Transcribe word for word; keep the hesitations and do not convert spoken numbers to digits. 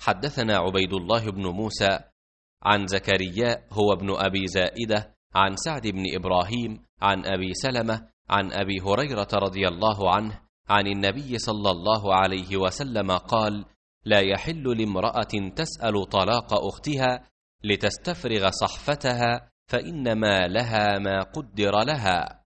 حدثنا عبيد الله بن موسى عن زكريا هو ابن أبي زائدة عن سعد بن إبراهيم عن أبي سلمة عن أبي هريرة رضي الله عنه عن النبي صلى الله عليه وسلم قال: لا يحل لامرأة تسأل طلاق أختها لتستفرغ صحفتها، فإنما لها ما قدر لها.